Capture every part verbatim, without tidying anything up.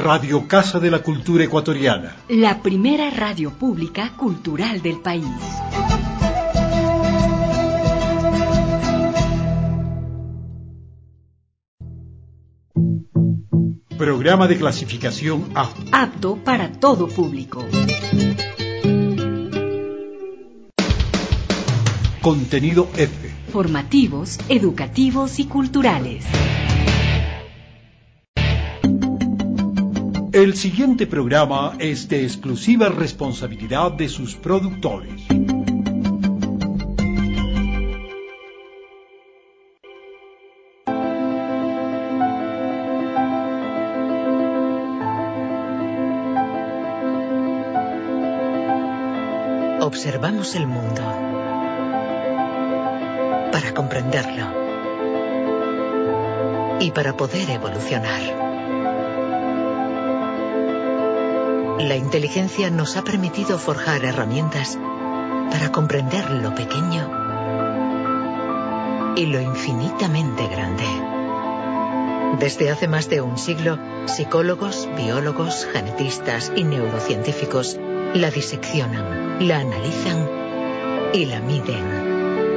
Radio Casa de la Cultura Ecuatoriana. La primera radio pública cultural del país. Programa de clasificación A. Apto para todo público. Contenido F. Formativos, educativos y culturales. El siguiente programa es de exclusiva responsabilidad de sus productores. Observamos el mundo para comprenderlo y para poder evolucionar. La inteligencia nos ha permitido forjar herramientas para comprender lo pequeño y lo infinitamente grande. Desde hace más de un siglo, psicólogos, biólogos, genetistas y neurocientíficos la diseccionan, la analizan y la miden.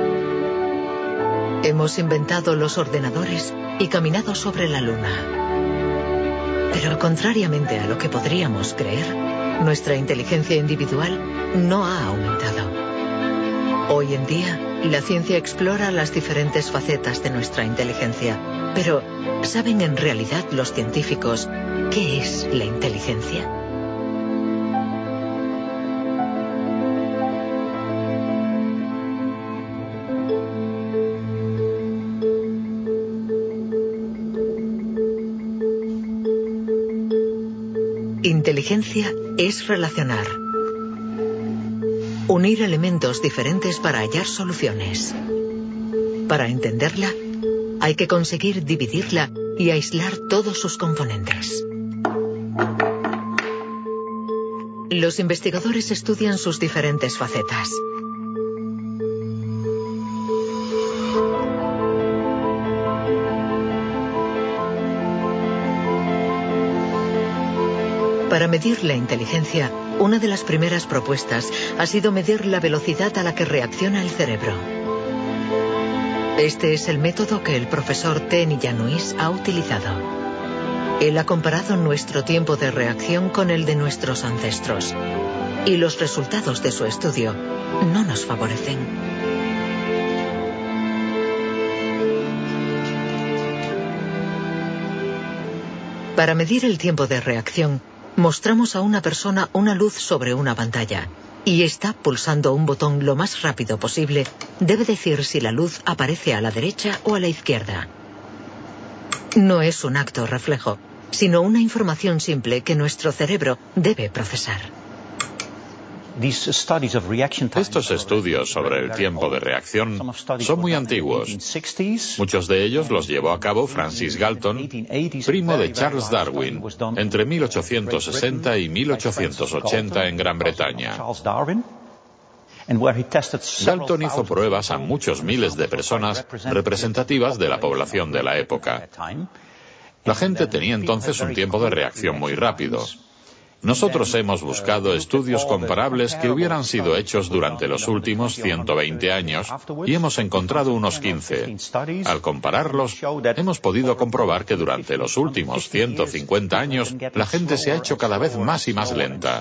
Hemos inventado los ordenadores y caminado sobre la luna. Pero contrariamente a lo que podríamos creer, nuestra inteligencia individual no ha aumentado. Hoy en día, la ciencia explora las diferentes facetas de nuestra inteligencia. Pero, ¿saben en realidad los científicos qué es la inteligencia? Inteligencia es relacionar, unir elementos diferentes para hallar soluciones. Para entenderla, hay que conseguir dividirla y aislar todos sus componentes. Los investigadores estudian sus diferentes facetas. Para medir la inteligencia, una de las primeras propuestas ha sido medir la velocidad a la que reacciona el cerebro. Este es el método que el profesor Ten Yanuis ha utilizado. Él ha comparado nuestro tiempo de reacción con el de nuestros ancestros, y los resultados de su estudio no nos favorecen. Para medir el tiempo de reacción, mostramos a una persona una luz sobre una pantalla y está pulsando un botón lo más rápido posible. Debe decir si la luz aparece a la derecha o a la izquierda. No es un acto reflejo, sino una información simple que nuestro cerebro debe procesar. Estos estudios sobre el tiempo de reacción son muy antiguos. Muchos de ellos los llevó a cabo Francis Galton, primo de Charles Darwin, entre mil ochocientos sesenta y mil ochocientos ochenta en Gran Bretaña. Galton hizo pruebas a muchos miles de personas representativas de la población de la época. La gente tenía entonces un tiempo de reacción muy rápido. Nosotros hemos buscado estudios comparables que hubieran sido hechos durante los últimos ciento veinte años y hemos encontrado unos quince. Al compararlos, hemos podido comprobar que durante los últimos ciento cincuenta años la gente se ha hecho cada vez más y más lenta.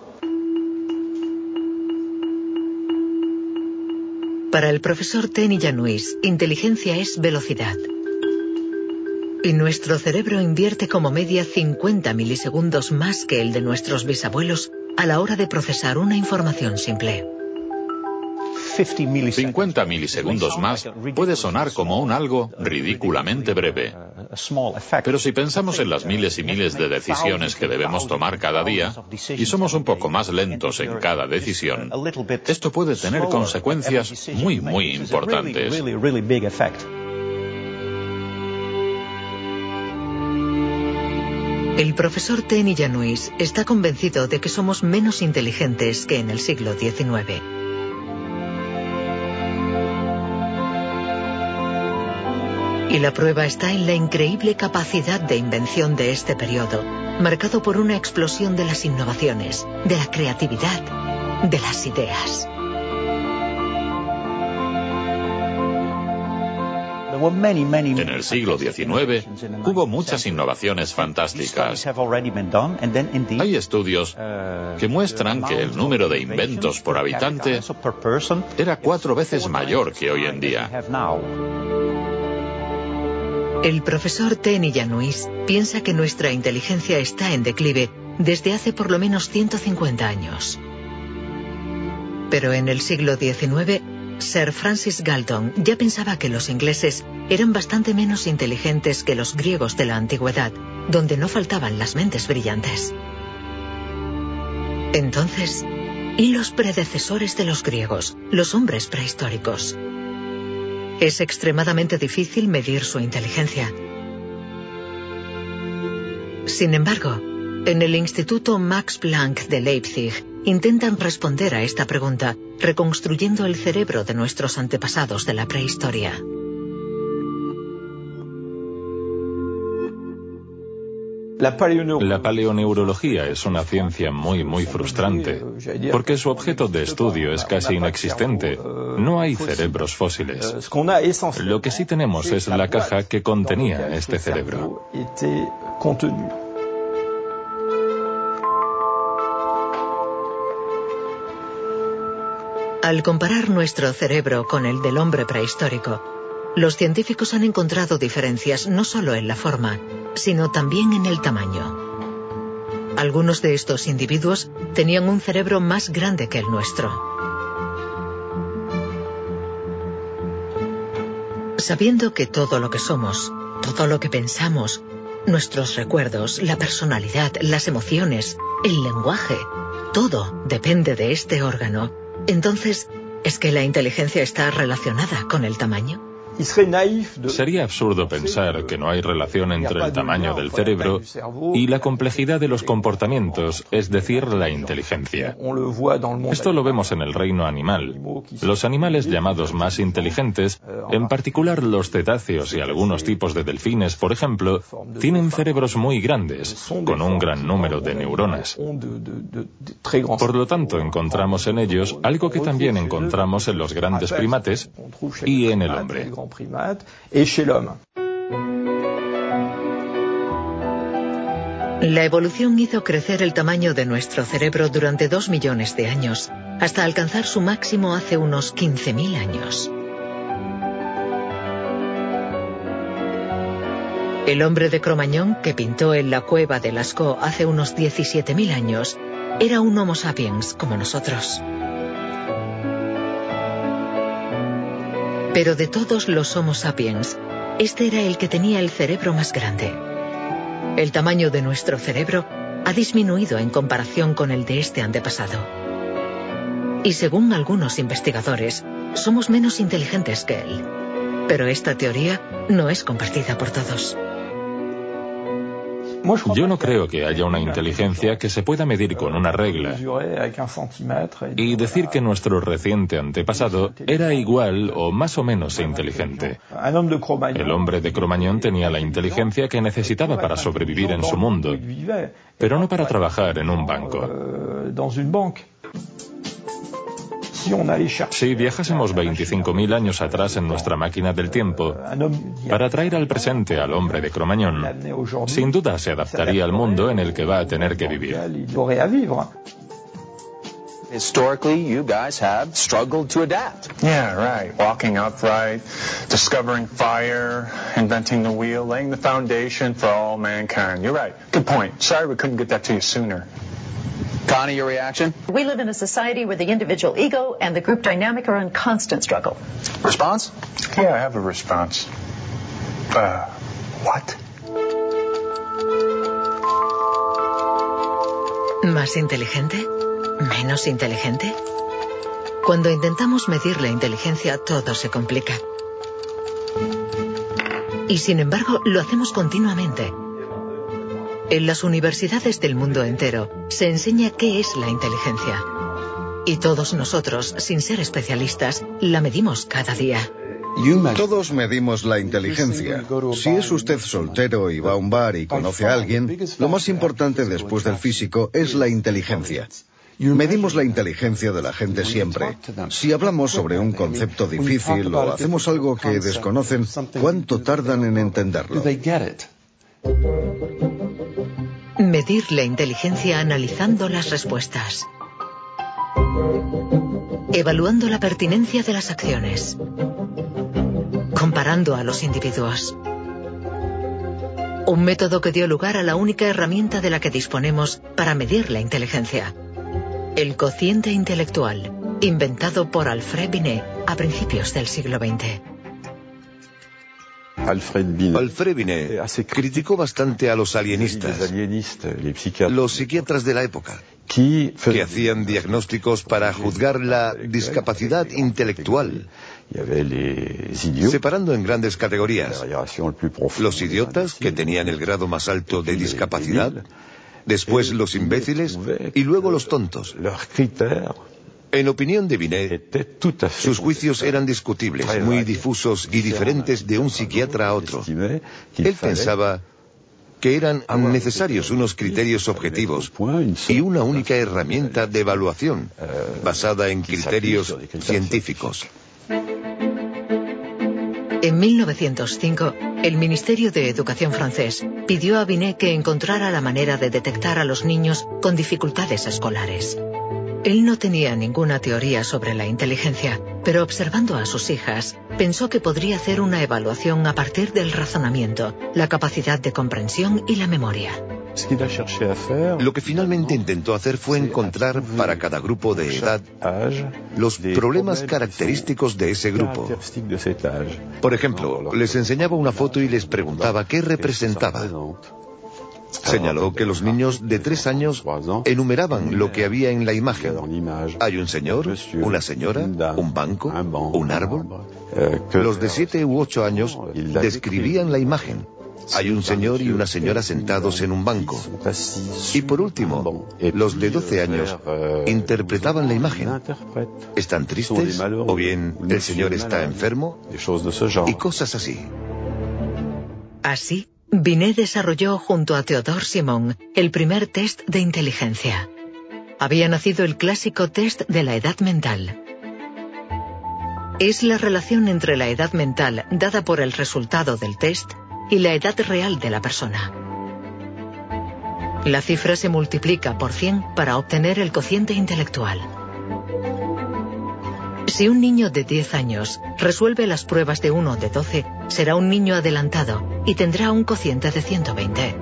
Para el profesor Ten Yanuis, inteligencia es velocidad. Y nuestro cerebro invierte como media cincuenta milisegundos más que el de nuestros bisabuelos a la hora de procesar una información simple. cincuenta milisegundos más puede sonar como un algo ridículamente breve. Pero si pensamos en las miles y miles de decisiones que debemos tomar cada día, y somos un poco más lentos en cada decisión, esto puede tener consecuencias muy, muy importantes. El profesor Ten Yanuis está convencido de que somos menos inteligentes que en el siglo diecinueve. Y la prueba está en la increíble capacidad de invención de este periodo, marcado por una explosión de las innovaciones, de la creatividad, de las ideas. En el siglo diecinueve hubo muchas innovaciones fantásticas. Hay estudios que muestran que el número de inventos por habitante era cuatro veces mayor que hoy en día. El profesor Tenny Januis piensa que nuestra inteligencia está en declive desde hace por lo menos ciento cincuenta años. Pero en el siglo diecinueve, Sir Francis Galton ya pensaba que los ingleses eran bastante menos inteligentes que los griegos de la antigüedad, donde no faltaban las mentes brillantes. Entonces, ¿y los predecesores de los griegos, los hombres prehistóricos? Es extremadamente difícil medir su inteligencia. Sin embargo, en el Instituto Max Planck de Leipzig intentan responder a esta pregunta reconstruyendo el cerebro de nuestros antepasados de la prehistoria. La paleoneurología es una ciencia muy, muy frustrante, porque su objeto de estudio es casi inexistente. No hay cerebros fósiles. Lo que sí tenemos es la caja que contenía este cerebro. Al comparar nuestro cerebro con el del hombre prehistórico, los científicos han encontrado diferencias no solo en la forma, sino también en el tamaño. Algunos de estos individuos tenían un cerebro más grande que el nuestro. Sabiendo que todo lo que somos, todo lo que pensamos, nuestros recuerdos, la personalidad, las emociones, el lenguaje, todo depende de este órgano, entonces, ¿es que la inteligencia está relacionada con el tamaño? Sería absurdo pensar que no hay relación entre el tamaño del cerebro y la complejidad de los comportamientos, es decir, la inteligencia. Esto lo vemos en el reino animal. Los animales llamados más inteligentes, en particular los cetáceos y algunos tipos de delfines, por ejemplo, tienen cerebros muy grandes, con un gran número de neuronas. Por lo tanto, encontramos en ellos algo que también encontramos en los grandes primates y en el hombre. La evolución hizo crecer el tamaño de nuestro cerebro durante dos millones de años, hasta alcanzar su máximo hace unos quince mil años. El hombre de Cro-Magnon, que pintó en la cueva de Lascaux hace unos diecisiete mil años, era un Homo sapiens como nosotros. Pero de todos los Homo sapiens, este era el que tenía el cerebro más grande. El tamaño de nuestro cerebro ha disminuido en comparación con el de este antepasado. Y según algunos investigadores, somos menos inteligentes que él. Pero esta teoría no es compartida por todos. Yo no creo que haya una inteligencia que se pueda medir con una regla y decir que nuestro reciente antepasado era igual o más o menos inteligente. El hombre de Cro-Magnon tenía la inteligencia que necesitaba para sobrevivir en su mundo, pero no para trabajar en un banco. Si viajásemos veinticinco mil años atrás en nuestra máquina del tiempo para traer al presente al hombre de Cro-Magnon, sin duda se adaptaría al mundo en el que va a tener que vivir. Historically, you guys have struggled to adapt. Yeah, right. Walking upright, discovering fire, inventing the wheel, laying the foundation for all mankind. You're right. Good point. Sorry we couldn't get that to you sooner. Connie, your reaction? We live in a society where the individual ego and the group dynamic are in constant struggle. Response? Yeah, I have a response. Uh, what? ¿Más inteligente? ¿Menos inteligente? Cuando intentamos medir la inteligencia, todo se complica. Y sin embargo, lo hacemos continuamente. En las universidades del mundo entero se enseña qué es la inteligencia. Y todos nosotros, sin ser especialistas, la medimos cada día. Todos medimos la inteligencia. Si es usted soltero y va a un bar y conoce a alguien, lo más importante después del físico es la inteligencia. Medimos la inteligencia de la gente siempre. Si hablamos sobre un concepto difícil o hacemos algo que desconocen, ¿cuánto tardan en entenderlo? Medir la inteligencia analizando las respuestas. Evaluando la pertinencia de las acciones. Comparando a los individuos. Un método que dio lugar a la única herramienta de la que disponemos para medir la inteligencia. El cociente intelectual, inventado por Alfred Binet a principios del siglo veinte. Alfred Binet criticó bastante a los alienistas, los psiquiatras de la época, que hacían diagnósticos para juzgar la discapacidad intelectual, separando en grandes categorías: los idiotas, que tenían el grado más alto de discapacidad, después los imbéciles y luego los tontos. En opinión de Binet, sus juicios eran discutibles, muy difusos y diferentes de un psiquiatra a otro. Él pensaba que eran necesarios unos criterios objetivos y una única herramienta de evaluación basada en criterios científicos. En mil novecientos cinco, el Ministerio de Educación francés pidió a Binet que encontrara la manera de detectar a los niños con dificultades escolares. Él no tenía ninguna teoría sobre la inteligencia, pero observando a sus hijas, pensó que podría hacer una evaluación a partir del razonamiento, la capacidad de comprensión y la memoria. Lo que finalmente intentó hacer fue encontrar para cada grupo de edad los problemas característicos de ese grupo. Por ejemplo, les enseñaba una foto y les preguntaba qué representaba. Señaló que los niños de tres años enumeraban lo que había en la imagen. Hay un señor, una señora, un banco, un árbol. Los de siete u ocho años describían la imagen. Hay un señor y una señora sentados en un banco. Y por último, los de doce años interpretaban la imagen. ¿Están tristes? ¿O bien el señor está enfermo? Y cosas así. Así, Binet desarrolló junto a Théodore Simon el primer test de inteligencia. Había nacido el clásico test de la edad mental. Es la relación entre la edad mental dada por el resultado del test y la edad real de la persona. La cifra se multiplica por cien para obtener el cociente intelectual. Si un niño de diez años resuelve las pruebas de uno de doce, será un niño adelantado y tendrá un cociente de ciento veinte.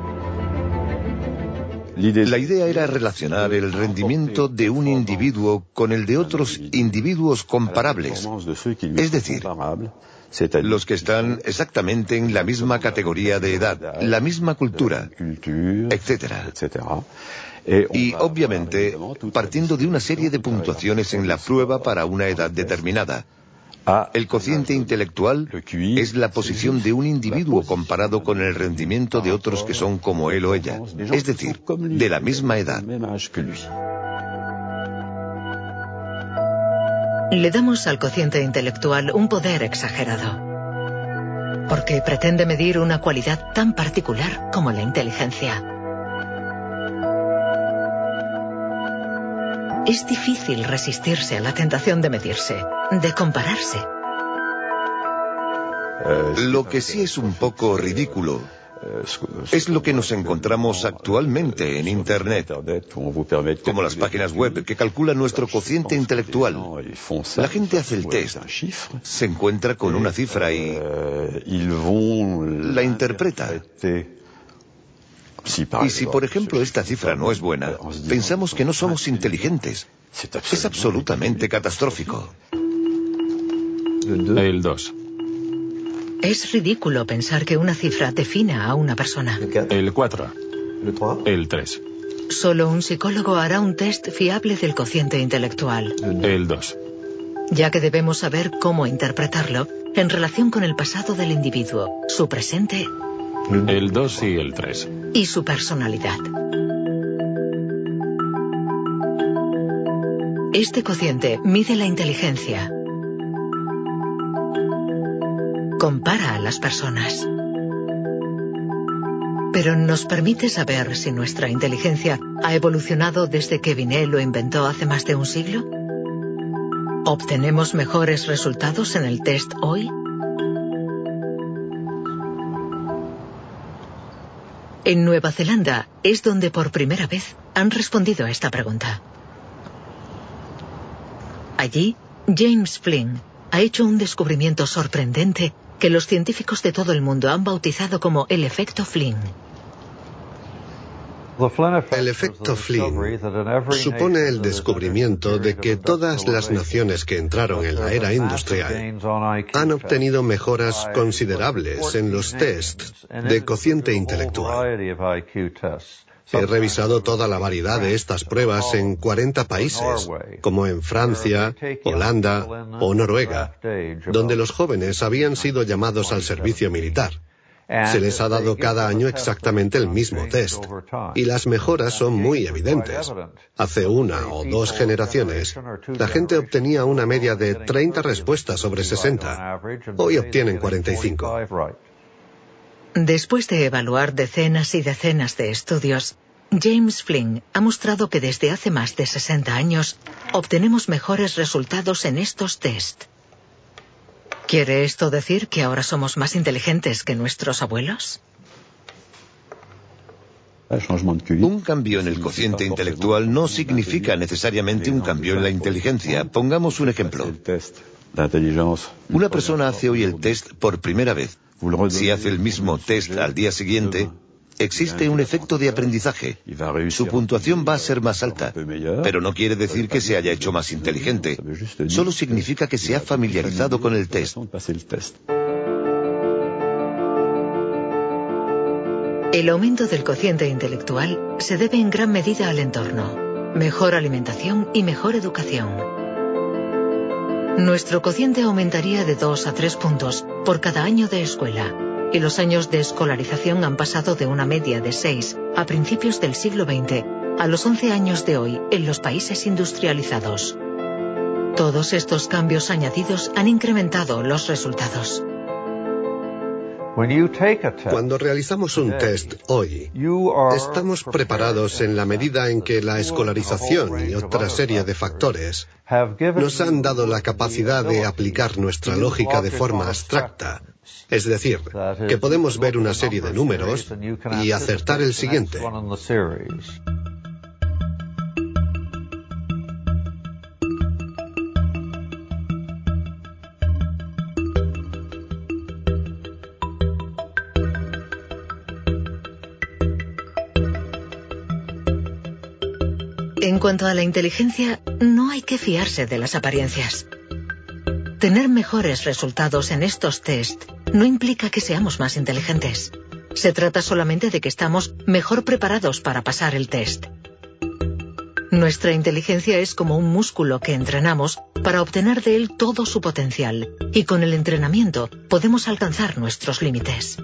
La idea era relacionar el rendimiento de un individuo con el de otros individuos comparables, es decir, los que están exactamente en la misma categoría de edad, la misma cultura, etcétera. Y, obviamente, partiendo de una serie de puntuaciones en la prueba para una edad determinada. El cociente intelectual es la posición de un individuo comparado con el rendimiento de otros que son como él o ella, es decir, de la misma edad. Le damos al cociente intelectual un poder exagerado, porque pretende medir una cualidad tan particular como la inteligencia. Es difícil resistirse a la tentación de medirse, de compararse. Lo que sí es un poco ridículo es lo que nos encontramos actualmente en Internet, como las páginas web que calculan nuestro cociente intelectual. La gente hace el test, se encuentra con una cifra y la interpreta. Y si, por ejemplo, esta cifra no es buena, pensamos que no somos inteligentes. Es absolutamente catastrófico. El dos. Es ridículo pensar que una cifra defina a una persona. El cuatro. El tres. Solo un psicólogo hará un test fiable del cociente intelectual. El dos. Ya que debemos saber cómo interpretarlo en relación con el pasado del individuo, su presente... El dos y el tres. Y su personalidad. Este cociente mide la inteligencia. compara a las personas. Pero ¿nos permite saber si nuestra inteligencia ha evolucionado desde que Binet lo inventó hace más de un siglo? ¿Obtenemos mejores resultados en el test hoy? En Nueva Zelanda es donde por primera vez han respondido a esta pregunta. Allí, James Flynn ha hecho un descubrimiento sorprendente que los científicos de todo el mundo han bautizado como el efecto Flynn. El efecto Flynn supone el descubrimiento de que todas las naciones que entraron en la era industrial han obtenido mejoras considerables en los tests de cociente intelectual. He revisado toda la variedad de estas pruebas en cuarenta países, como en Francia, Holanda o Noruega, donde los jóvenes habían sido llamados al servicio militar. Se les ha dado cada año exactamente el mismo test, y las mejoras son muy evidentes. Hace una o dos generaciones, la gente obtenía una media de treinta respuestas sobre sesenta. Hoy obtienen cuarenta y cinco. Después de evaluar decenas y decenas de estudios, James Flynn ha mostrado que desde hace más de sesenta años obtenemos mejores resultados en estos test. ¿Quiere esto decir que ahora somos más inteligentes que nuestros abuelos? Un cambio en el cociente intelectual no significa necesariamente un cambio en la inteligencia. Pongamos un ejemplo. Una persona hace hoy el test por primera vez. Si hace el mismo test al día siguiente, existe un efecto de aprendizaje. Su puntuación va a ser más alta, pero no quiere decir que se haya hecho más inteligente. Solo significa que se ha familiarizado con el test. El aumento del cociente intelectual se debe en gran medida al entorno, mejor alimentación y mejor educación. Nuestro cociente aumentaría de dos a tres puntos por cada año de escuela, y los años de escolarización han pasado de una media de seis a principios del siglo veinte a los once años de hoy en los países industrializados. Todos estos cambios añadidos han incrementado los resultados. Cuando realizamos un test hoy, estamos preparados en la medida en que la escolarización y otra serie de factores nos han dado la capacidad de aplicar nuestra lógica de forma abstracta. Es decir, que podemos ver una serie de números y acertar el siguiente. En cuanto a la inteligencia, no hay que fiarse de las apariencias. Tener mejores resultados en estos test no implica que seamos más inteligentes. Se trata solamente de que estamos mejor preparados para pasar el test. Nuestra inteligencia es como un músculo que entrenamos para obtener de él todo su potencial, y con el entrenamiento podemos alcanzar nuestros límites.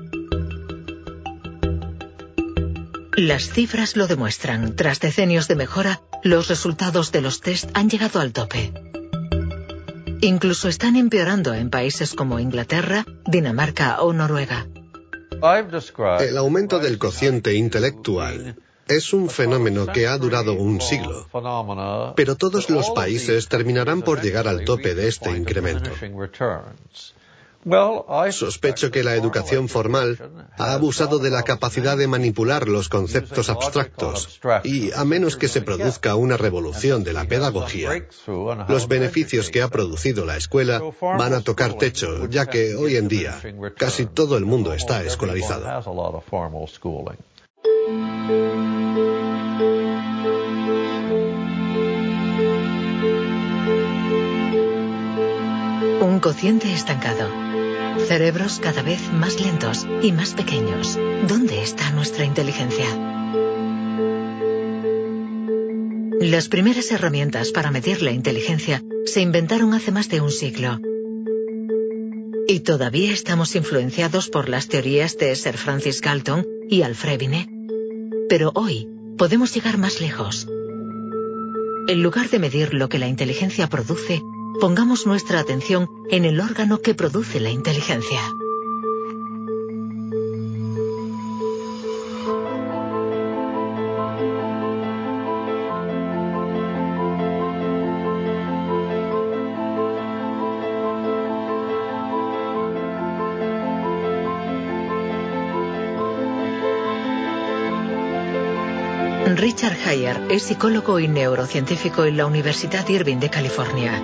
Las cifras lo demuestran. Tras decenios de mejora, los resultados de los test han llegado al tope. Incluso están empeorando en países como Inglaterra, Dinamarca o Noruega. El aumento del cociente intelectual es un fenómeno que ha durado un siglo, pero todos los países terminarán por llegar al tope de este incremento. Sospecho que la educación formal ha abusado de la capacidad de manipular los conceptos abstractos y, a menos que se produzca una revolución de la pedagogía, los beneficios que ha producido la escuela van a tocar techo, ya que hoy en día casi todo el mundo está escolarizado. Un cociente estancado. Cerebros cada vez más lentos y más pequeños. ¿Dónde está nuestra inteligencia? Las primeras herramientas para medir la inteligencia se inventaron hace más de un siglo. Y todavía estamos influenciados por las teorías de Sir Francis Galton y Alfred Binet. Pero hoy podemos llegar más lejos. En lugar de medir lo que la inteligencia produce, pongamos nuestra atención en el órgano que produce la inteligencia. Richard Hayer es psicólogo y neurocientífico en la Universidad Irving de California.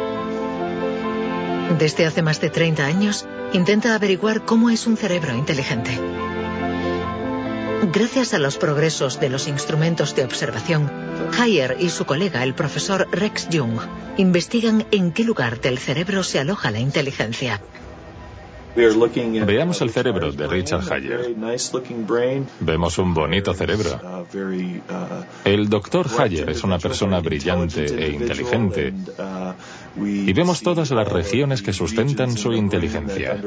Desde hace más de treinta años, intenta averiguar cómo es un cerebro inteligente. Gracias a los progresos de los instrumentos de observación, Hayer y su colega, el profesor Rex Jung, investigan en qué lugar del cerebro se aloja la inteligencia. Veamos el cerebro de Richard Hayer. Vemos un bonito cerebro. El doctor Hayer es una persona brillante e inteligente y vemos todas las regiones que sustentan su inteligencia.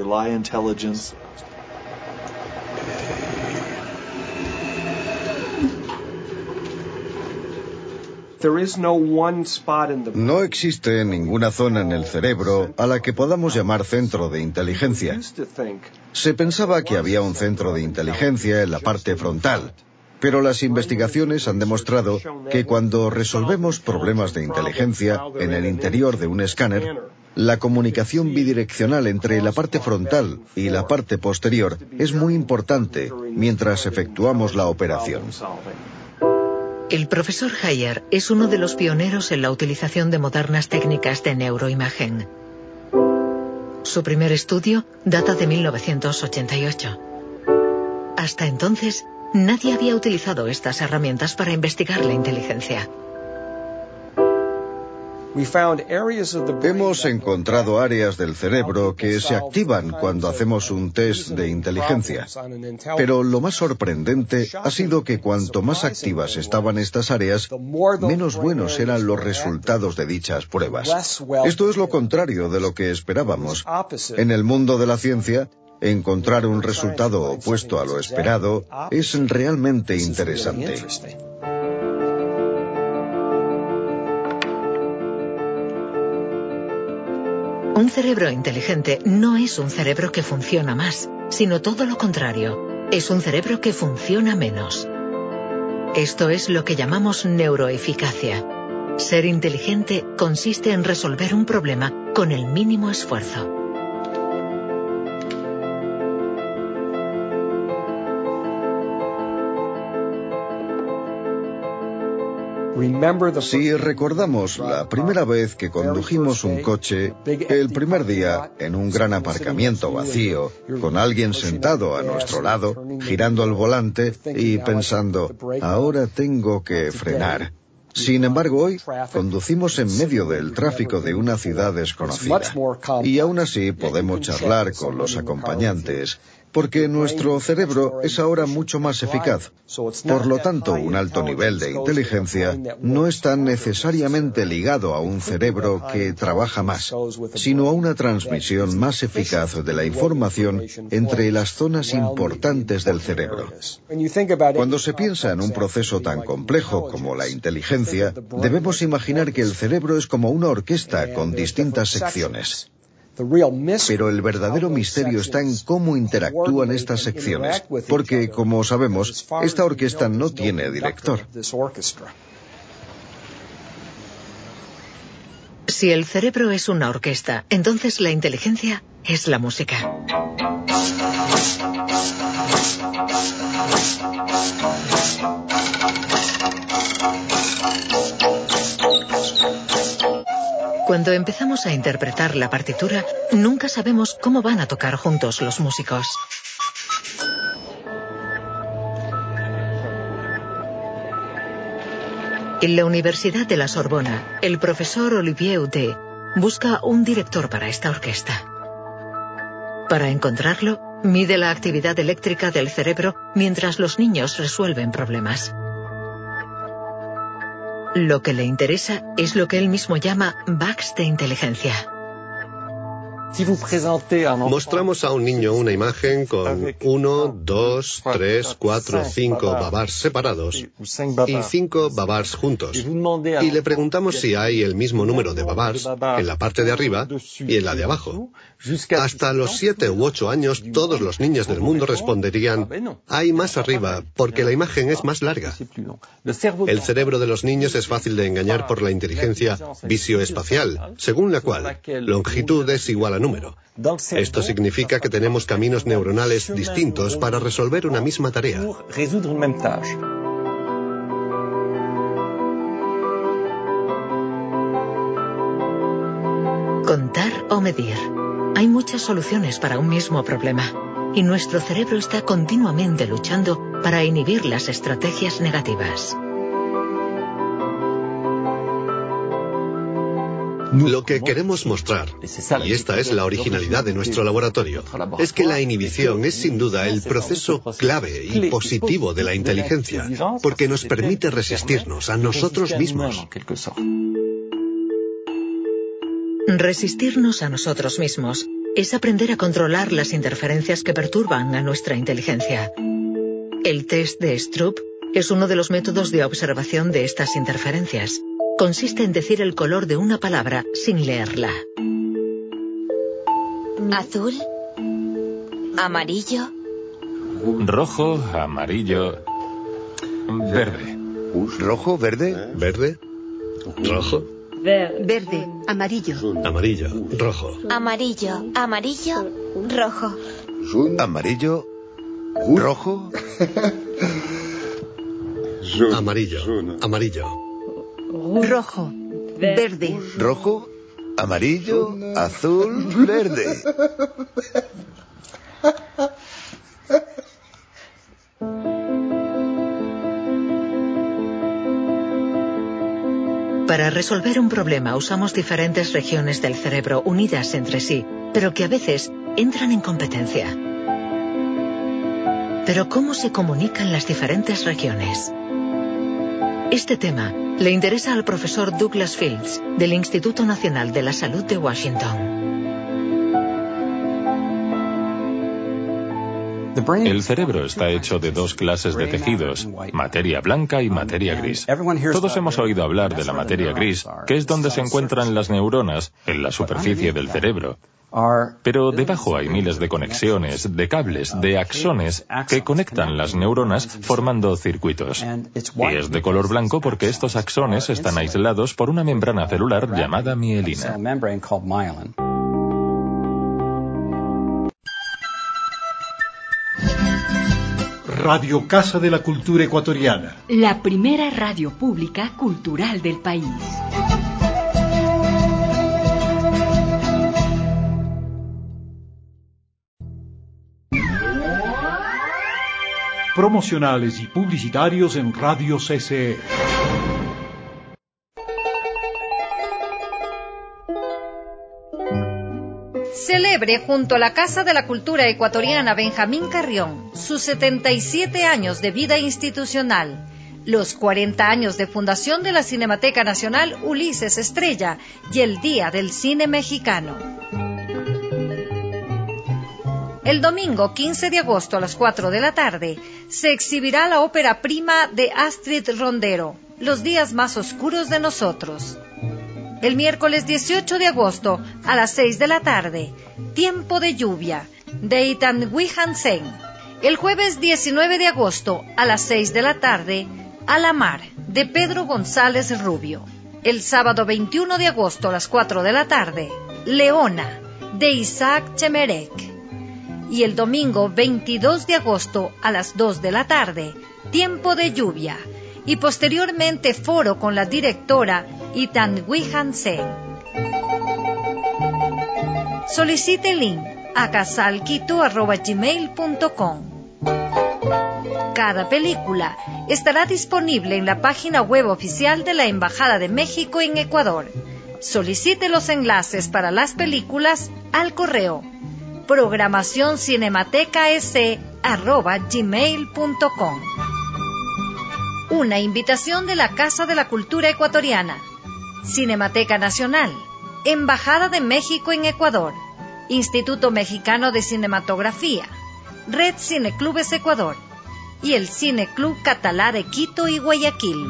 No existe ninguna zona en el cerebro a la que podamos llamar centro de inteligencia. Se pensaba que había un centro de inteligencia en la parte frontal, pero las investigaciones han demostrado que cuando resolvemos problemas de inteligencia en el interior de un escáner, la comunicación bidireccional entre la parte frontal y la parte posterior es muy importante mientras efectuamos la operación. El profesor Hayer es uno de los pioneros en la utilización de modernas técnicas de neuroimagen. Su primer estudio data de mil novecientos ochenta y ocho. Hasta entonces, nadie había utilizado estas herramientas para investigar la inteligencia. Hemos encontrado áreas del cerebro que se activan cuando hacemos un test de inteligencia. Pero lo más sorprendente ha sido que cuanto más activas estaban estas áreas, menos buenos eran los resultados de dichas pruebas. Esto es lo contrario de lo que esperábamos. En el mundo de la ciencia, encontrar un resultado opuesto a lo esperado es realmente interesante. Un cerebro inteligente no es un cerebro que funciona más, sino todo lo contrario. Es un cerebro que funciona menos. Esto es lo que llamamos neuroeficacia. Ser inteligente consiste en resolver un problema con el mínimo esfuerzo. Si recordamos la primera vez que condujimos un coche, el primer día en un gran aparcamiento vacío, con alguien sentado a nuestro lado, girando el volante y pensando, ahora tengo que frenar. Sin embargo, hoy conducimos en medio del tráfico de una ciudad desconocida y aún así podemos charlar con los acompañantes, porque nuestro cerebro es ahora mucho más eficaz. Por lo tanto, un alto nivel de inteligencia no está necesariamente ligado a un cerebro que trabaja más, sino a una transmisión más eficaz de la información entre las zonas importantes del cerebro. Cuando se piensa en un proceso tan complejo como la inteligencia, debemos imaginar que el cerebro es como una orquesta con distintas secciones. Pero el verdadero misterio está en cómo interactúan estas secciones, porque, como sabemos, esta orquesta no tiene director. Si el cerebro es una orquesta, entonces la inteligencia es la música. Cuando empezamos a interpretar la partitura, nunca sabemos cómo van a tocar juntos los músicos. En la Universidad de la Sorbona, el profesor Olivier Houdet busca un director para esta orquesta. Para encontrarlo, mide la actividad eléctrica del cerebro mientras los niños resuelven problemas. Lo que le interesa es lo que él mismo llama bugs de inteligencia. Mostramos a un niño una imagen con uno, dos, tres, cuatro, cinco babars separados y cinco babars juntos. Y le preguntamos si hay el mismo número de babars en la parte de arriba y en la de abajo. Hasta los siete u ocho años, todos los niños del mundo responderían, hay más arriba, porque la imagen es más larga. El cerebro de los niños es fácil de engañar por la inteligencia visioespacial, según la cual longitud es igual a número. Esto significa que tenemos caminos neuronales distintos para resolver una misma tarea. o medir. Hay muchas soluciones para un mismo problema, y nuestro cerebro está continuamente luchando para inhibir las estrategias negativas. Lo que queremos mostrar, y esta es la originalidad de nuestro laboratorio, es que la inhibición es sin duda el proceso clave y positivo de la inteligencia, porque nos permite resistirnos a nosotros mismos. Resistirnos a nosotros mismos es aprender a controlar las interferencias que perturban a nuestra inteligencia. El test de Stroop es uno de los métodos de observación de estas interferencias. Consiste en decir el color de una palabra sin leerla. Azul, amarillo, rojo, amarillo, verde. Rojo, verde, verde, rojo, verde, amarillo, amarillo, rojo, amarillo, amarillo, rojo, amarillo, rojo, amarillo, amarillo. Rojo, verde. Rojo, amarillo, azul, verde. Para resolver un problema usamos diferentes regiones del cerebro unidas entre sí, pero que a veces entran en competencia. Pero ¿cómo se comunican las diferentes regiones? Este tema le interesa al profesor Douglas Fields, del Instituto Nacional de la Salud de Washington. El cerebro está hecho de dos clases de tejidos, materia blanca y materia gris. Todos hemos oído hablar de la materia gris, que es donde se encuentran las neuronas, en la superficie del cerebro. Pero debajo hay miles de conexiones, de cables, de axones, que conectan las neuronas formando circuitos. Y es de color blanco porque estos axones están aislados por una membrana celular llamada mielina. Radio Casa de la Cultura Ecuatoriana. La primera radio pública cultural del país. Promocionales y publicitarios en Radio C C E. Celebre junto a la Casa de la Cultura Ecuatoriana Benjamín Carrión sus setenta y siete años de vida institucional, los cuarenta años de fundación de la Cinemateca Nacional Ulises Estrella y el Día del Cine Mexicano. El domingo quince de agosto a las cuatro de la tarde se exhibirá la ópera prima de Astrid Rondero, Los días más oscuros de nosotros. El miércoles dieciocho de agosto a las seis de la tarde, Tiempo de lluvia, de Ethan Hui Hansen. El jueves diecinueve de agosto a las seis de la tarde, A la mar, de Pedro González Rubio. El sábado veintiuno de agosto a las cuatro de la tarde, Leona, de Isaac Chemerek. Y el domingo veintidós de agosto a las dos de la tarde, Tiempo de lluvia, y posteriormente foro con la directora Ethan Hui Hansen. Solicite el link a casalquito arroba gmail punto com. Cada película estará disponible en la página web oficial de la Embajada de México en Ecuador. Solicite los enlaces para las películas al correo programación cinemateca s arroba gmail punto com. Una invitación de la Casa de la Cultura Ecuatoriana, Cinemateca Nacional, Embajada de México en Ecuador, Instituto Mexicano de Cinematografía, Red Cineclubes Ecuador y el Cineclub Catalá de Quito y Guayaquil.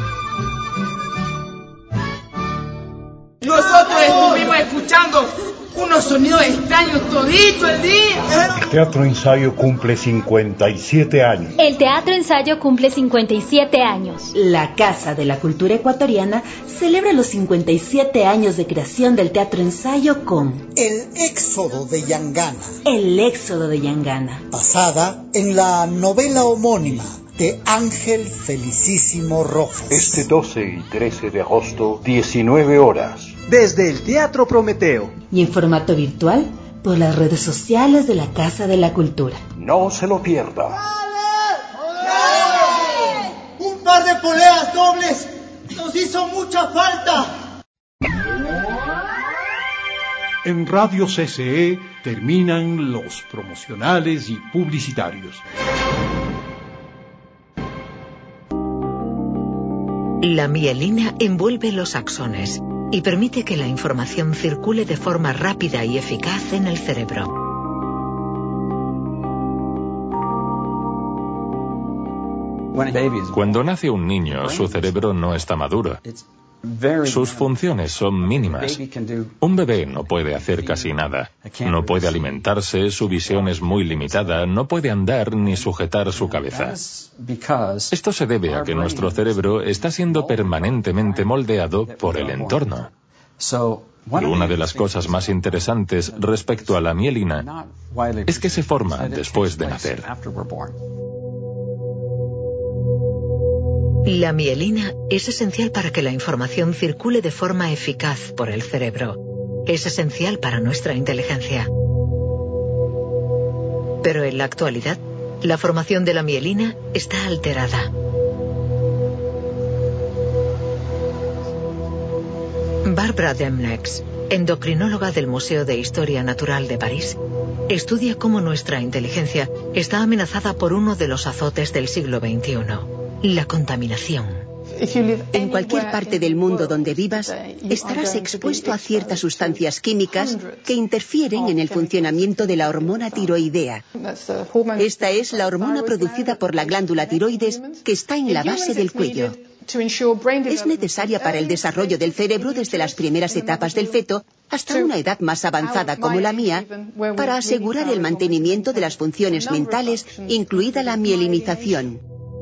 Nosotros estuvimos escuchando unos sonidos extraños todito el día. El Teatro Ensayo cumple cincuenta y siete años. El Teatro Ensayo cumple cincuenta y siete años. La Casa de la Cultura Ecuatoriana celebra los cincuenta y siete años de creación del Teatro Ensayo con El Éxodo de Yangana. El Éxodo de Yangana. Basada en la novela homónima de Ángel Felicísimo Rojas. Este doce y trece de agosto, diecinueve horas. desde el Teatro Prometeo. Y en formato virtual por las redes sociales de la Casa de la Cultura. No se lo pierda. Un par de poleas dobles nos hizo mucha falta. En Radio C C E terminan los promocionales y publicitarios. La mielina envuelve los axones y permite que la información circule de forma rápida y eficaz en el cerebro. Cuando nace un niño, su cerebro no está maduro. Sus funciones son mínimas. Un bebé no puede hacer casi nada. No puede alimentarse, su visión es muy limitada, no puede andar ni sujetar su cabeza. Esto se debe a que nuestro cerebro está siendo permanentemente moldeado por el entorno. Y una de las cosas más interesantes respecto a la mielina es que se forma después de nacer. La mielina es esencial para que la información circule de forma eficaz por el cerebro. Es esencial para nuestra inteligencia. Pero en la actualidad, la formación de la mielina está alterada. Barbara Demnex, endocrinóloga del Museo de Historia Natural de París, estudia cómo nuestra inteligencia está amenazada por uno de los azotes del siglo veintiuno. La contaminación. En cualquier parte del mundo donde vivas, estarás expuesto a ciertas sustancias químicas que interfieren en el funcionamiento de la hormona tiroidea. Esta es la hormona producida por la glándula tiroides que está en la base del cuello. Es necesaria para el desarrollo del cerebro desde las primeras etapas del feto hasta una edad más avanzada como la mía, para asegurar el mantenimiento de las funciones mentales, incluida la mielinización.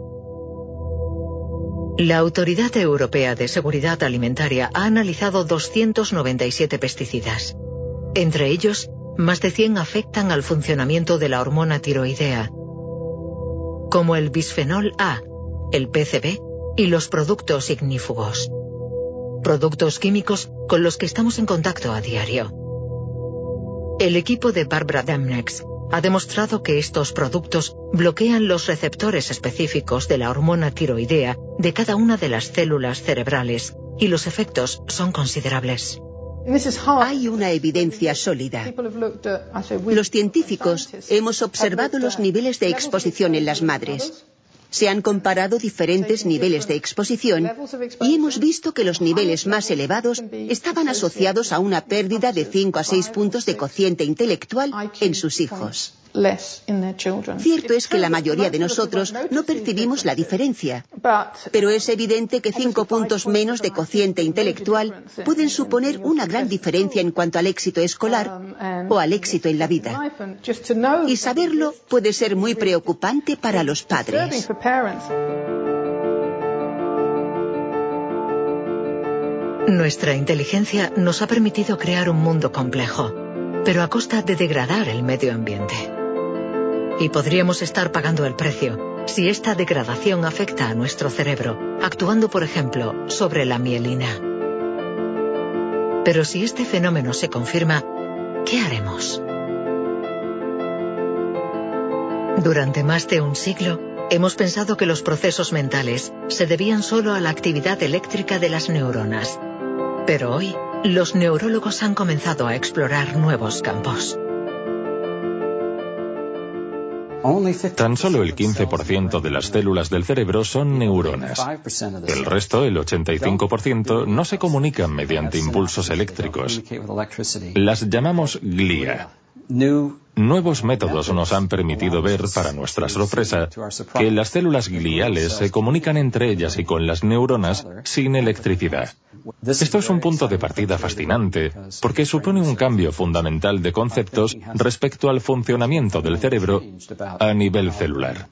La Autoridad Europea de Seguridad Alimentaria ha analizado doscientos noventa y siete pesticidas. Entre ellos, más de cien afectan al funcionamiento de la hormona tiroidea, como el bisfenol A, el P C B y los productos ignífugos. Productos químicos con los que estamos en contacto a diario. El equipo de Barbara Demnex ha demostrado que estos productos bloquean los receptores específicos de la hormona tiroidea de cada una de las células cerebrales, y los efectos son considerables. Hay una evidencia sólida. Los científicos hemos observado los niveles de exposición en las madres. Se han comparado diferentes niveles de exposición y hemos visto que los niveles más elevados estaban asociados a una pérdida de cinco a seis puntos de cociente intelectual en sus hijos. Cierto es que la mayoría de nosotros no percibimos la diferencia, pero es evidente que cinco puntos menos de cociente intelectual pueden suponer una gran diferencia en cuanto al éxito escolar o al éxito en la vida. Y saberlo puede ser muy preocupante para los padres. Nuestra inteligencia nos ha permitido crear un mundo complejo, pero a costa de degradar el medio ambiente. Y podríamos estar pagando el precio si esta degradación afecta a nuestro cerebro, actuando, por ejemplo, sobre la mielina. Pero si este fenómeno se confirma, ¿qué haremos? Durante más de un siglo, hemos pensado que los procesos mentales se debían solo a la actividad eléctrica de las neuronas. Pero hoy, los neurólogos han comenzado a explorar nuevos campos. Tan solo el quince por ciento de las células del cerebro son neuronas. El resto, el ochenta y cinco por ciento, no se comunican mediante impulsos eléctricos. Las llamamos glía. Nuevos métodos nos han permitido ver, para nuestra sorpresa, que las células gliales se comunican entre ellas y con las neuronas sin electricidad. Esto es un punto de partida fascinante, porque supone un cambio fundamental de conceptos respecto al funcionamiento del cerebro a nivel celular.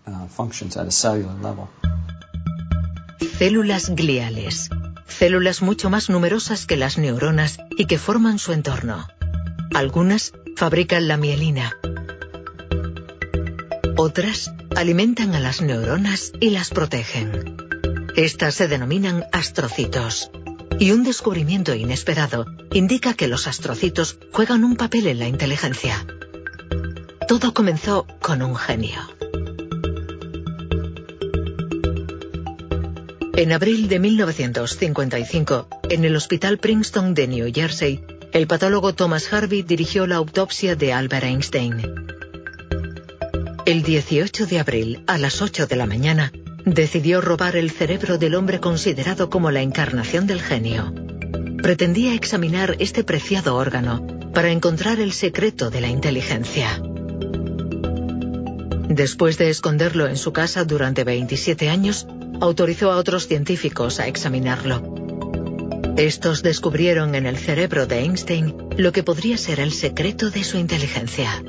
Células gliales. Células mucho más numerosas que las neuronas y que forman su entorno. Algunas fabrican la mielina. Otras alimentan a las neuronas y las protegen. Estas se denominan astrocitos. Y un descubrimiento inesperado indica que los astrocitos juegan un papel en la inteligencia. Todo comenzó con un genio. En abril de mil novecientos cincuenta y cinco, en el Hospital Princeton de New Jersey, el patólogo Thomas Harvey dirigió la autopsia de Albert Einstein. El dieciocho de abril, a las ocho de la mañana, decidió robar el cerebro del hombre considerado como la encarnación del genio. Pretendía examinar este preciado órgano para encontrar el secreto de la inteligencia. Después de esconderlo en su casa durante veintisiete años, autorizó a otros científicos a examinarlo. Estos descubrieron en el cerebro de Einstein lo que podría ser el secreto de su inteligencia.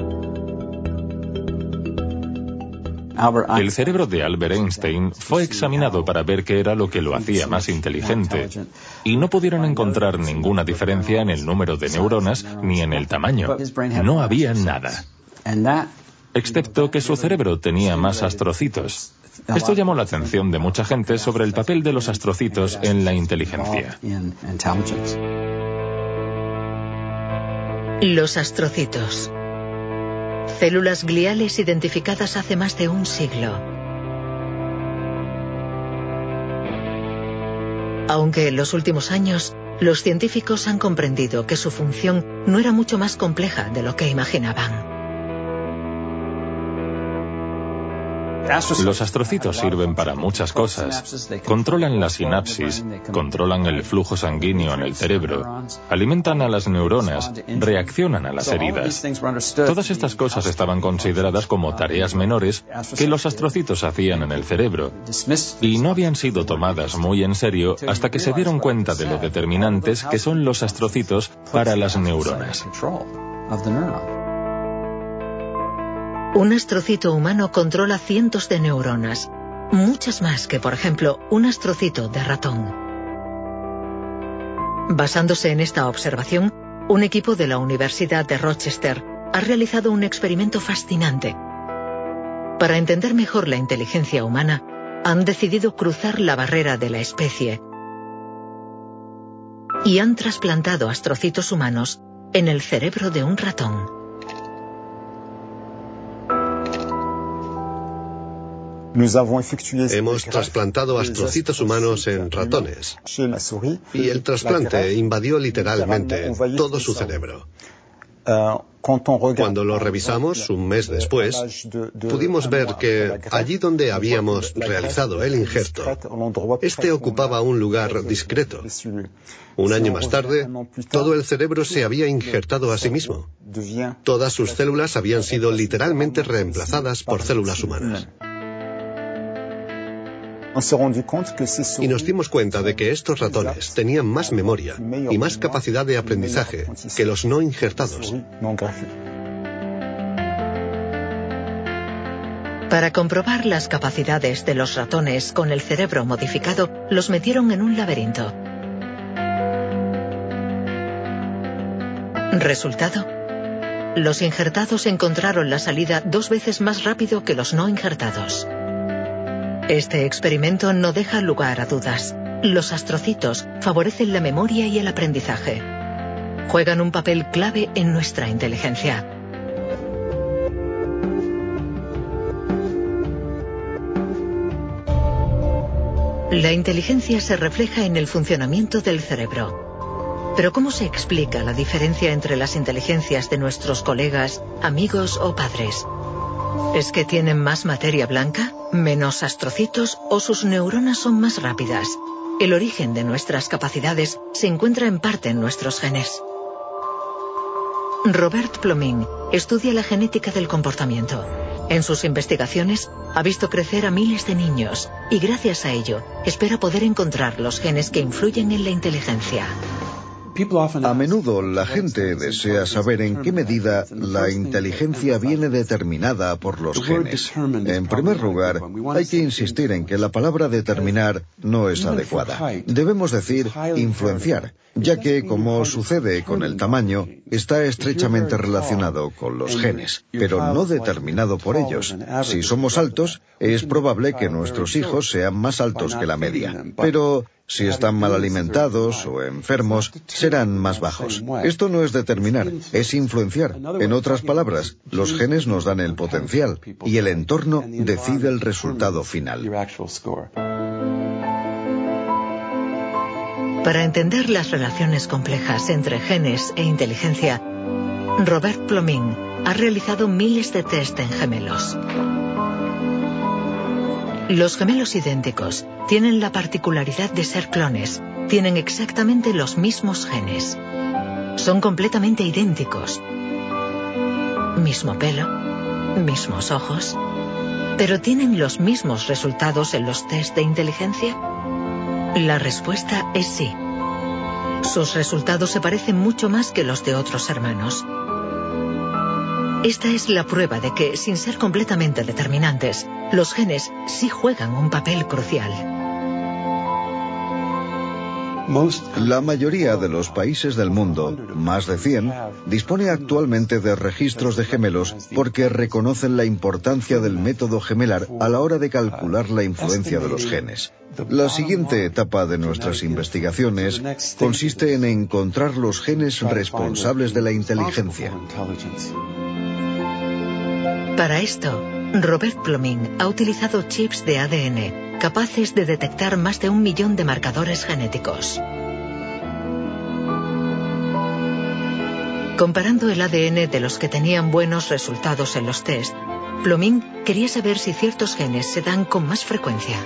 El cerebro de Albert Einstein fue examinado para ver qué era lo que lo hacía más inteligente, y no pudieron encontrar ninguna diferencia en el número de neuronas ni en el tamaño. No había nada. Excepto que su cerebro tenía más astrocitos. Esto llamó la atención de mucha gente sobre el papel de los astrocitos en la inteligencia. Los astrocitos. Células gliales identificadas hace más de un siglo. Aunque en los últimos años, los científicos han comprendido que su función no era mucho más compleja de lo que imaginaban. Los astrocitos sirven para muchas cosas. Controlan la sinapsis, controlan el flujo sanguíneo en el cerebro, alimentan a las neuronas, reaccionan a las heridas. Todas estas cosas estaban consideradas como tareas menores que los astrocitos hacían en el cerebro, y no habían sido tomadas muy en serio hasta que se dieron cuenta de lo determinantes que son los astrocitos para las neuronas. Un astrocito humano controla cientos de neuronas, muchas más que, por ejemplo, un astrocito de ratón. Basándose en esta observación, un equipo de la Universidad de Rochester ha realizado un experimento fascinante. Para entender mejor la inteligencia humana, han decidido cruzar la barrera de la especie y han trasplantado astrocitos humanos en el cerebro de un ratón. Hemos trasplantado astrocitos humanos en ratones y el trasplante invadió literalmente todo su cerebro. Cuando lo revisamos un mes después, pudimos ver que allí donde habíamos realizado el injerto, este ocupaba un lugar discreto. Un año más tarde, todo el cerebro se había injertado a sí mismo. Todas sus células habían sido literalmente reemplazadas por células humanas. Y nos dimos cuenta de que estos ratones tenían más memoria y más capacidad de aprendizaje que los no injertados. Para comprobar las capacidades de los ratones con el cerebro modificado, los metieron en un laberinto. Resultado: los injertados encontraron la salida dos veces más rápido que los no injertados. Este experimento no deja lugar a dudas. Los astrocitos favorecen la memoria y el aprendizaje. Juegan un papel clave en nuestra inteligencia. La inteligencia se refleja en el funcionamiento del cerebro. Pero ¿cómo se explica la diferencia entre las inteligencias de nuestros colegas, amigos o padres? ¿Es que tienen más materia blanca, menos astrocitos o sus neuronas son más rápidas? El origen de nuestras capacidades se encuentra en parte en nuestros genes. Robert Plomin estudia la genética del comportamiento. En sus investigaciones ha visto crecer a miles de niños y gracias a ello espera poder encontrar los genes que influyen en la inteligencia. A menudo la gente desea saber en qué medida la inteligencia viene determinada por los genes. En primer lugar, hay que insistir en que la palabra determinar no es adecuada. Debemos decir influenciar, ya que, como sucede con el tamaño, está estrechamente relacionado con los genes, pero no determinado por ellos. Si somos altos, es probable que nuestros hijos sean más altos que la media. Pero Si están mal alimentados o enfermos, serán más bajos. Esto no es determinar, es influenciar. En otras palabras, los genes nos dan el potencial y el entorno decide el resultado final. Para entender las relaciones complejas entre genes e inteligencia, Robert Plomin ha realizado miles de test en gemelos. Los gemelos idénticos tienen la particularidad de ser clones, tienen exactamente los mismos genes. Son completamente idénticos. Mismo pelo, mismos ojos, pero ¿tienen los mismos resultados en los test de inteligencia? La respuesta es sí. Sus resultados se parecen mucho más que los de otros hermanos. Esta es la prueba de que, sin ser completamente determinantes, los genes sí juegan un papel crucial. La mayoría de los países del mundo, más de cien, dispone actualmente de registros de gemelos porque reconocen la importancia del método gemelar a la hora de calcular la influencia de los genes. La siguiente etapa de nuestras investigaciones consiste en encontrar los genes responsables de la inteligencia. Para esto, Robert Plomin ha utilizado chips de A D N capaces de detectar más de un millón de marcadores genéticos. Comparando el A D N de los que tenían buenos resultados en los test, Plomin quería saber si ciertos genes se dan con más frecuencia.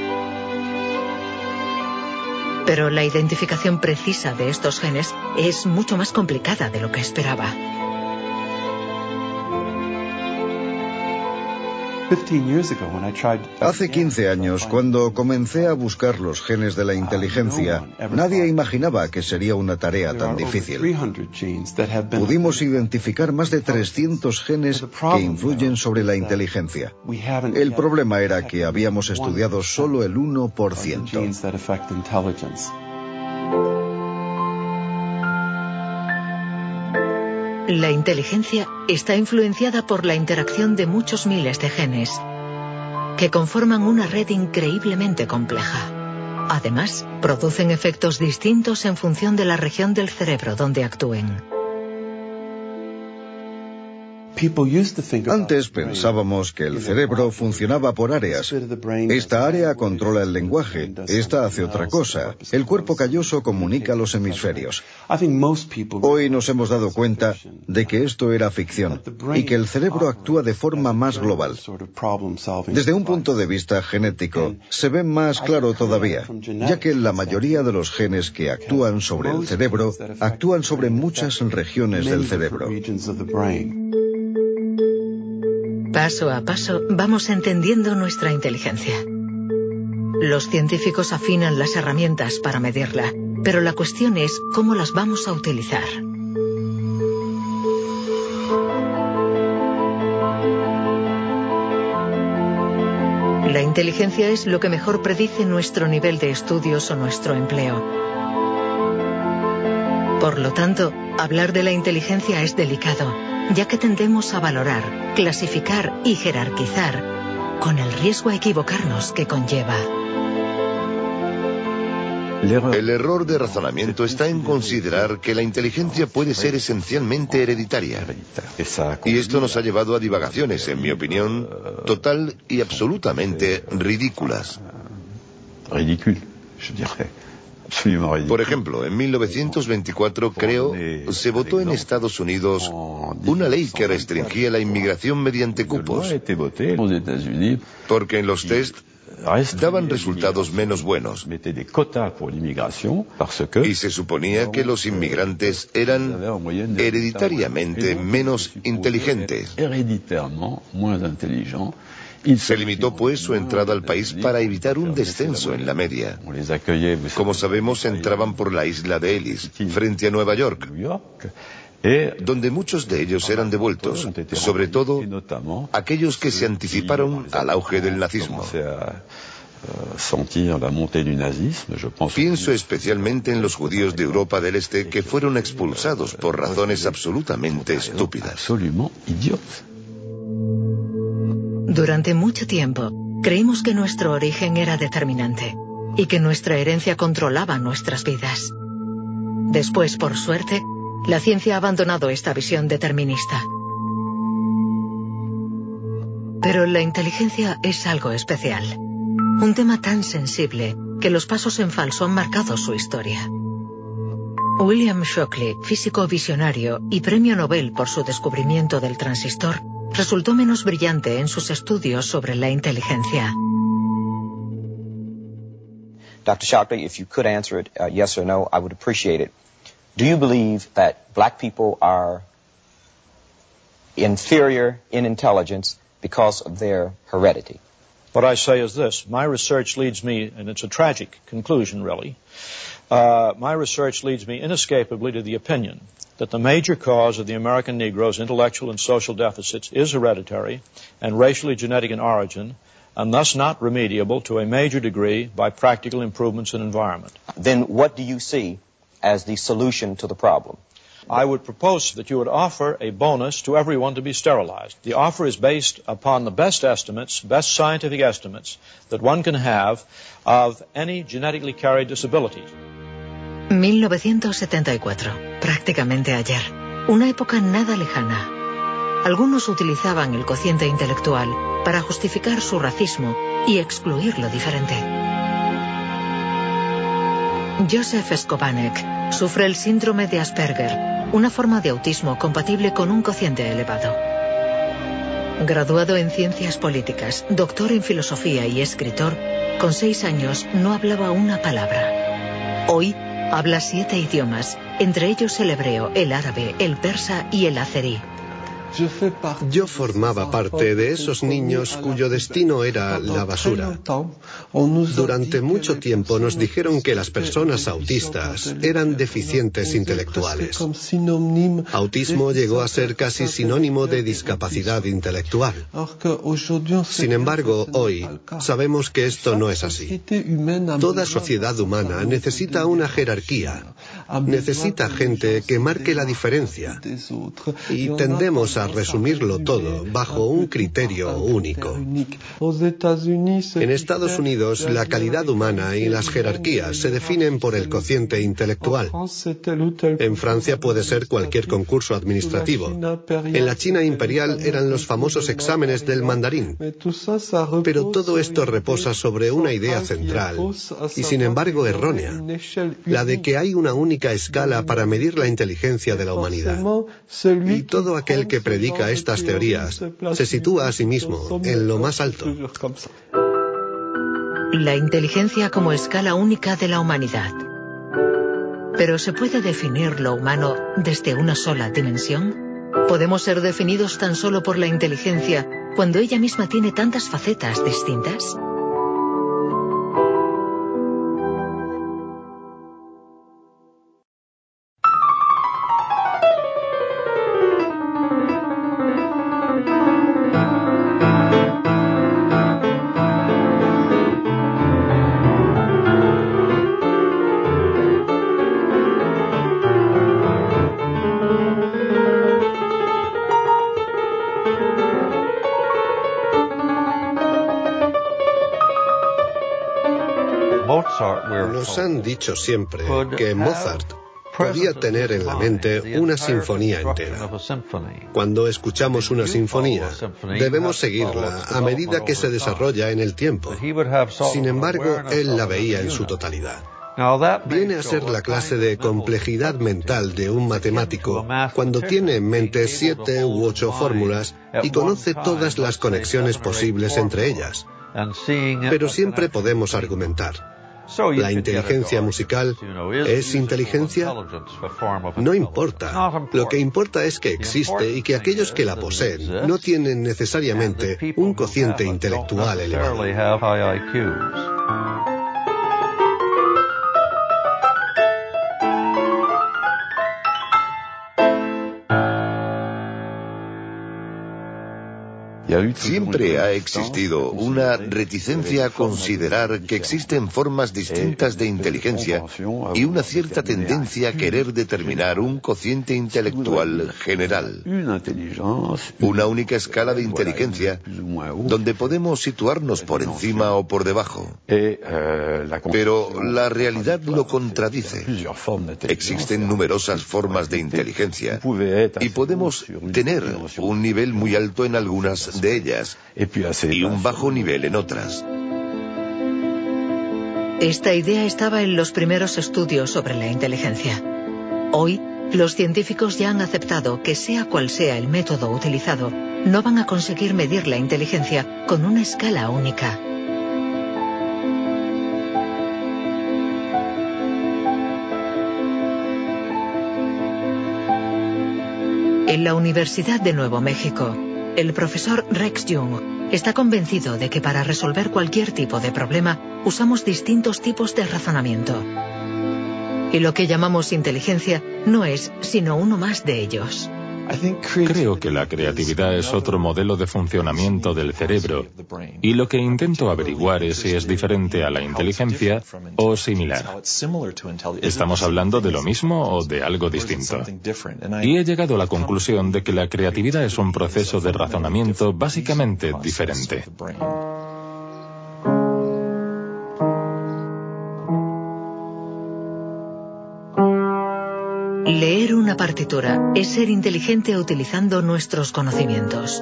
Pero la identificación precisa de estos genes es mucho más complicada de lo que esperaba. Hace quince años, cuando comencé a buscar los genes de la inteligencia, nadie imaginaba que sería una tarea tan difícil. Pudimos identificar más de trescientos genes que influyen sobre la inteligencia. El problema era que habíamos estudiado solo el uno por ciento. La inteligencia está influenciada por la interacción de muchos miles de genes, que conforman una red increíblemente compleja. Además, producen efectos distintos en función de la región del cerebro donde actúen. Antes pensábamos que el cerebro funcionaba por áreas. Esta área controla el lenguaje, esta hace otra cosa. El cuerpo calloso comunica los hemisferios. Hoy nos hemos dado cuenta de que esto era ficción y que el cerebro actúa de forma más global. Desde un punto de vista genético, se ve más claro todavía, ya que la mayoría de los genes que actúan sobre el cerebro actúan sobre muchas regiones del cerebro. Paso a paso vamos entendiendo nuestra inteligencia. Los científicos afinan las herramientas para medirla, pero la cuestión es cómo las vamos a utilizar. La inteligencia es lo que mejor predice nuestro nivel de estudios o nuestro empleo. Por lo tanto, hablar de la inteligencia es delicado, ya que tendemos a valorar, clasificar y jerarquizar, con el riesgo a equivocarnos que conlleva. El error de razonamiento está en considerar que la inteligencia puede ser esencialmente hereditaria. Y esto nos ha llevado a divagaciones, en mi opinión, total y absolutamente ridículas. Por ejemplo, en mil novecientos veinticuatro, creo, se votó en Estados Unidos una ley que restringía la inmigración mediante cupos, porque en los test daban resultados menos buenos. Y se suponía que los inmigrantes eran hereditariamente menos inteligentes. Se limitó, pues, su entrada al país para evitar un descenso en la media. Como sabemos, entraban por la isla de Ellis, frente a Nueva York, donde muchos de ellos eran devueltos, sobre todo aquellos que se anticiparon al auge del nazismo. Pienso especialmente en los judíos de Europa del Este que fueron expulsados por razones absolutamente estúpidas. Durante mucho tiempo, creímos que nuestro origen era determinante. y que nuestra herencia controlaba nuestras vidas. Después, por suerte, la ciencia ha abandonado esta visión determinista. Pero la inteligencia es algo especial. Un tema tan sensible que los pasos en falso han marcado su historia. William Shockley, físico visionario y premio Nobel por su descubrimiento del transistor, resultó menos brillante en sus estudios sobre la inteligencia. Doctor Shockley, if you could answer it uh, yes or no, I would appreciate it. Do you believe that black people are inferior in intelligence because of their heredity? What I say is this. My research leads me, and it's a tragic conclusion, really, uh, my research leads me inescapably to the opinion that the major cause of the American Negro's intellectual and social deficits is hereditary and racially genetic in origin, and thus not remediable to a major degree by practical improvements in environment. Then what do you see as the solution to the problem? I would propose that you would offer a bonus to everyone to be sterilized. The offer is based upon the best estimates, best scientific estimates that one can have of any genetically carried disabilities. mil novecientos setenta y cuatro, prácticamente ayer. Una época nada lejana. Algunos utilizaban el cociente intelectual para justificar su racismo y excluir lo diferente. Joseph Skobanek sufre el síndrome de Asperger, una forma de autismo compatible con un cociente elevado. Graduado en ciencias políticas, doctor en filosofía y escritor, con seis años no hablaba una palabra. Hoy habla siete idiomas, entre ellos el hebreo, el árabe, el persa y el azerí. Yo formaba parte de esos niños cuyo destino era la basura. Durante mucho tiempo nos dijeron que las personas autistas eran deficientes intelectuales. Autismo llegó a ser casi sinónimo de discapacidad intelectual. Sin embargo, hoy sabemos que esto no es así. Toda sociedad humana necesita una jerarquía, necesita gente que marque la diferencia, y tendemos a resumirlo todo bajo un criterio único. En Estados Unidos, la calidad humana y las jerarquías se definen por el cociente intelectual. En Francia puede ser cualquier concurso administrativo. En la China imperial eran los famosos exámenes del mandarín. Pero todo esto reposa sobre una idea central, y sin embargo errónea, la de que hay una única escala para medir la inteligencia de la humanidad. Y todo aquel que predica estas teorías se sitúa a sí mismo en lo más alto. La inteligencia como escala única de la humanidad. ¿Pero se puede definir lo humano desde una sola dimensión? ¿Podemos ser definidos tan solo por la inteligencia cuando ella misma tiene tantas facetas distintas? Nos han dicho siempre que Mozart podía tener en la mente una sinfonía entera. Cuando escuchamos una sinfonía, debemos seguirla a medida que se desarrolla en el tiempo. Sin embargo, él la veía en su totalidad. Viene a ser la clase de complejidad mental de un matemático cuando tiene en mente siete u ocho fórmulas y conoce todas las conexiones posibles entre ellas. Pero siempre podemos argumentar. ¿La inteligencia musical es inteligencia? No importa. Lo que importa es que existe y que aquellos que la poseen no tienen necesariamente un cociente intelectual elevado. Siempre ha existido una reticencia a considerar que existen formas distintas de inteligencia y una cierta tendencia a querer determinar un cociente intelectual general. Una única escala de inteligencia donde podemos situarnos por encima o por debajo. Pero la realidad lo contradice. Existen numerosas formas de inteligencia y podemos tener un nivel muy alto en algunas de ellas y un bajo nivel en otras. Esta idea estaba en los primeros estudios sobre la inteligencia. Hoy, los científicos ya han aceptado que sea cual sea el método utilizado, no van a conseguir medir la inteligencia con una escala única. En la Universidad de Nuevo México, el profesor Rex Jung está convencido de que para resolver cualquier tipo de problema usamos distintos tipos de razonamiento. Y lo que llamamos inteligencia no es sino uno más de ellos. Creo que la creatividad es otro modelo de funcionamiento del cerebro, y lo que intento averiguar es si es diferente a la inteligencia o similar. ¿Estamos hablando de lo mismo o de algo distinto? Y he llegado a la conclusión de que la creatividad es un proceso de razonamiento básicamente diferente. Leer una partitura es ser inteligente utilizando nuestros conocimientos.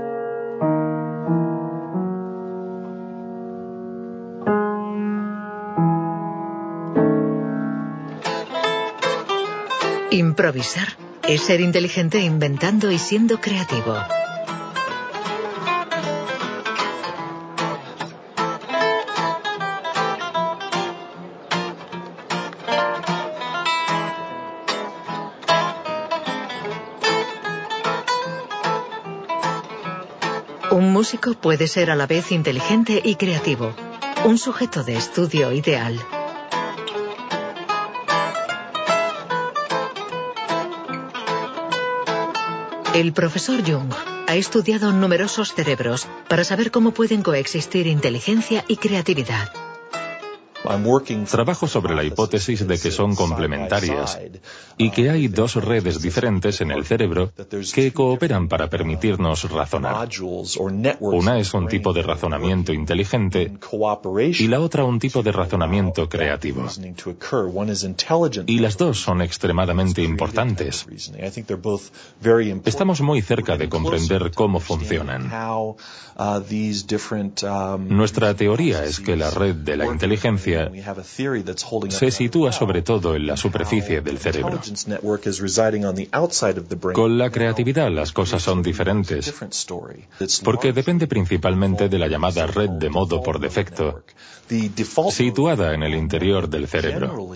Improvisar es ser inteligente inventando y siendo creativo. Un músico puede ser a la vez inteligente y creativo, un sujeto de estudio ideal. El profesor Jung ha estudiado numerosos cerebros para saber cómo pueden coexistir inteligencia y creatividad. Trabajo sobre la hipótesis de que son complementarias y que hay dos redes diferentes en el cerebro que cooperan para permitirnos razonar. Una es un tipo de razonamiento inteligente y la otra un tipo de razonamiento creativo. Y las dos son extremadamente importantes. Estamos muy cerca de comprender cómo funcionan. Nuestra teoría es que la red de la inteligencia se sitúa sobre todo en la superficie del cerebro. Con la creatividad las cosas son diferentes, porque depende principalmente de la llamada red de modo por defecto, situada en el interior del cerebro.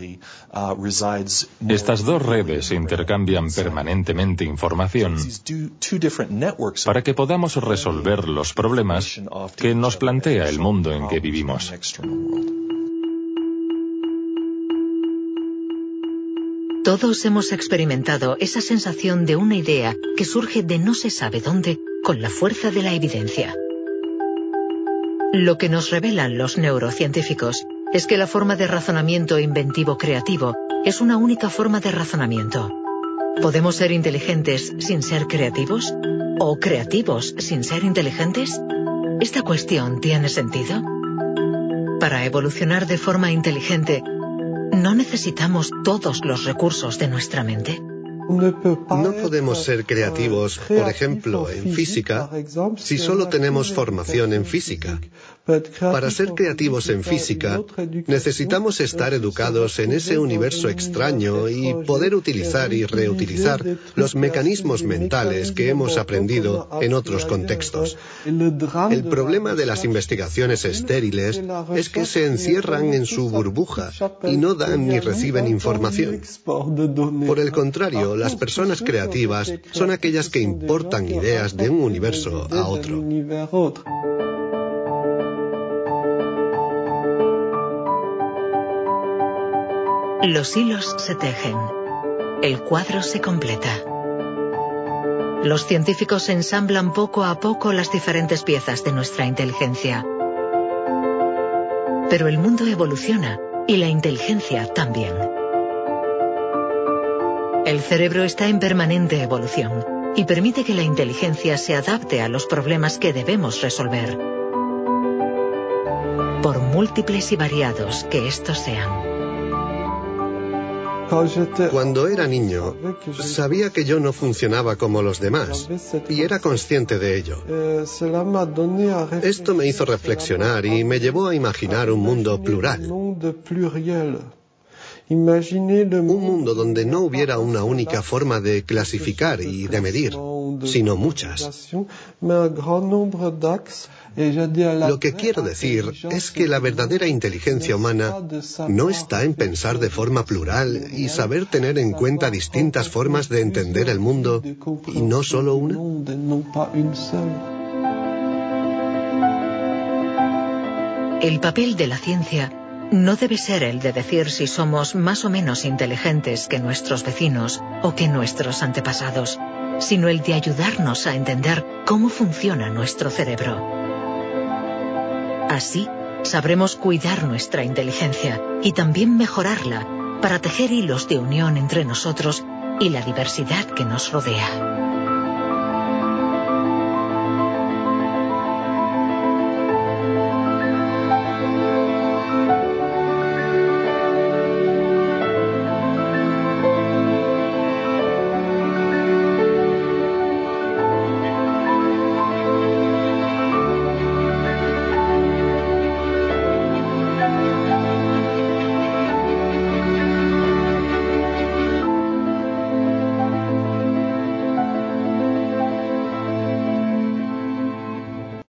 Estas dos redes intercambian permanentemente información para que podamos resolver los problemas que nos plantea el mundo en que vivimos. Todos hemos experimentado esa sensación de una idea que surge de no se sabe dónde con la fuerza de la evidencia. Lo que nos revelan los neurocientíficos es que la forma de razonamiento inventivo creativo es una única forma de razonamiento. ¿Podemos ser inteligentes sin ser creativos? ¿O creativos sin ser inteligentes? ¿Esta cuestión tiene sentido? Para evolucionar de forma inteligente, ¿no necesitamos todos los recursos de nuestra mente? No podemos ser creativos, por ejemplo, en física, si solo tenemos formación en física. Para ser creativos en física, necesitamos estar educados en ese universo extraño y poder utilizar y reutilizar los mecanismos mentales que hemos aprendido en otros contextos. El problema de las investigaciones estériles es que se encierran en su burbuja y no dan ni reciben información. Por el contrario, las personas creativas son aquellas que importan ideas de un universo a otro. Los hilos se tejen. El cuadro se completa. Los científicos ensamblan poco a poco las diferentes piezas de nuestra inteligencia. Pero el mundo evoluciona y la inteligencia también. El cerebro está en permanente evolución y permite que la inteligencia se adapte a los problemas que debemos resolver, por múltiples y variados que estos sean. Cuando era niño, sabía que yo no funcionaba como los demás y era consciente de ello. Esto me hizo reflexionar y me llevó a imaginar un mundo plural. Un mundo donde no hubiera una única forma de clasificar y de medir, sino muchas. Lo que quiero decir es que la verdadera inteligencia humana no está en pensar de forma plural y saber tener en cuenta distintas formas de entender el mundo y no solo una. El papel de la ciencia no debe ser el de decir si somos más o menos inteligentes que nuestros vecinos o que nuestros antepasados, sino el de ayudarnos a entender cómo funciona nuestro cerebro. Así, sabremos cuidar nuestra inteligencia y también mejorarla para tejer hilos de unión entre nosotros y la diversidad que nos rodea.